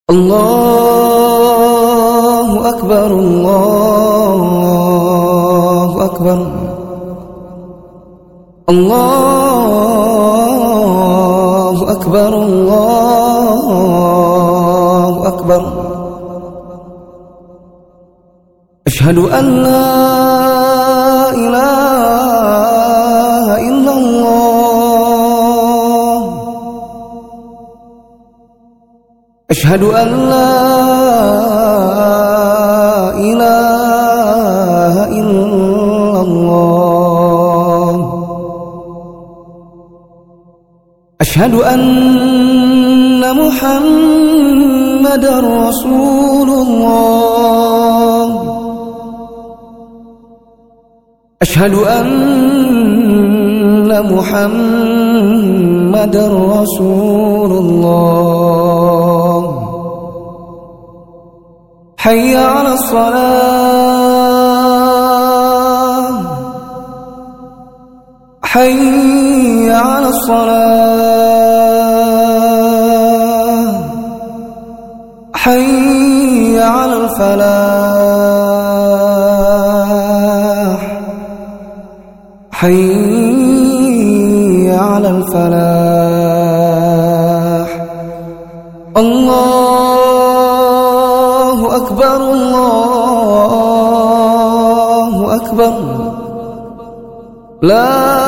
الله أكبر الله أكبر الله أكبر الله أكبر. أشهد أن لا إله إلا الله. أشهد أن لا إله إلا الله. أشهد أن محمدًا رسول الله. أشهد أن محمدًا رسول الله. حي على الصلاة حي على الصلاة حي على الفلاح حي على الفلاح. الله أكبر الله أكبر. لا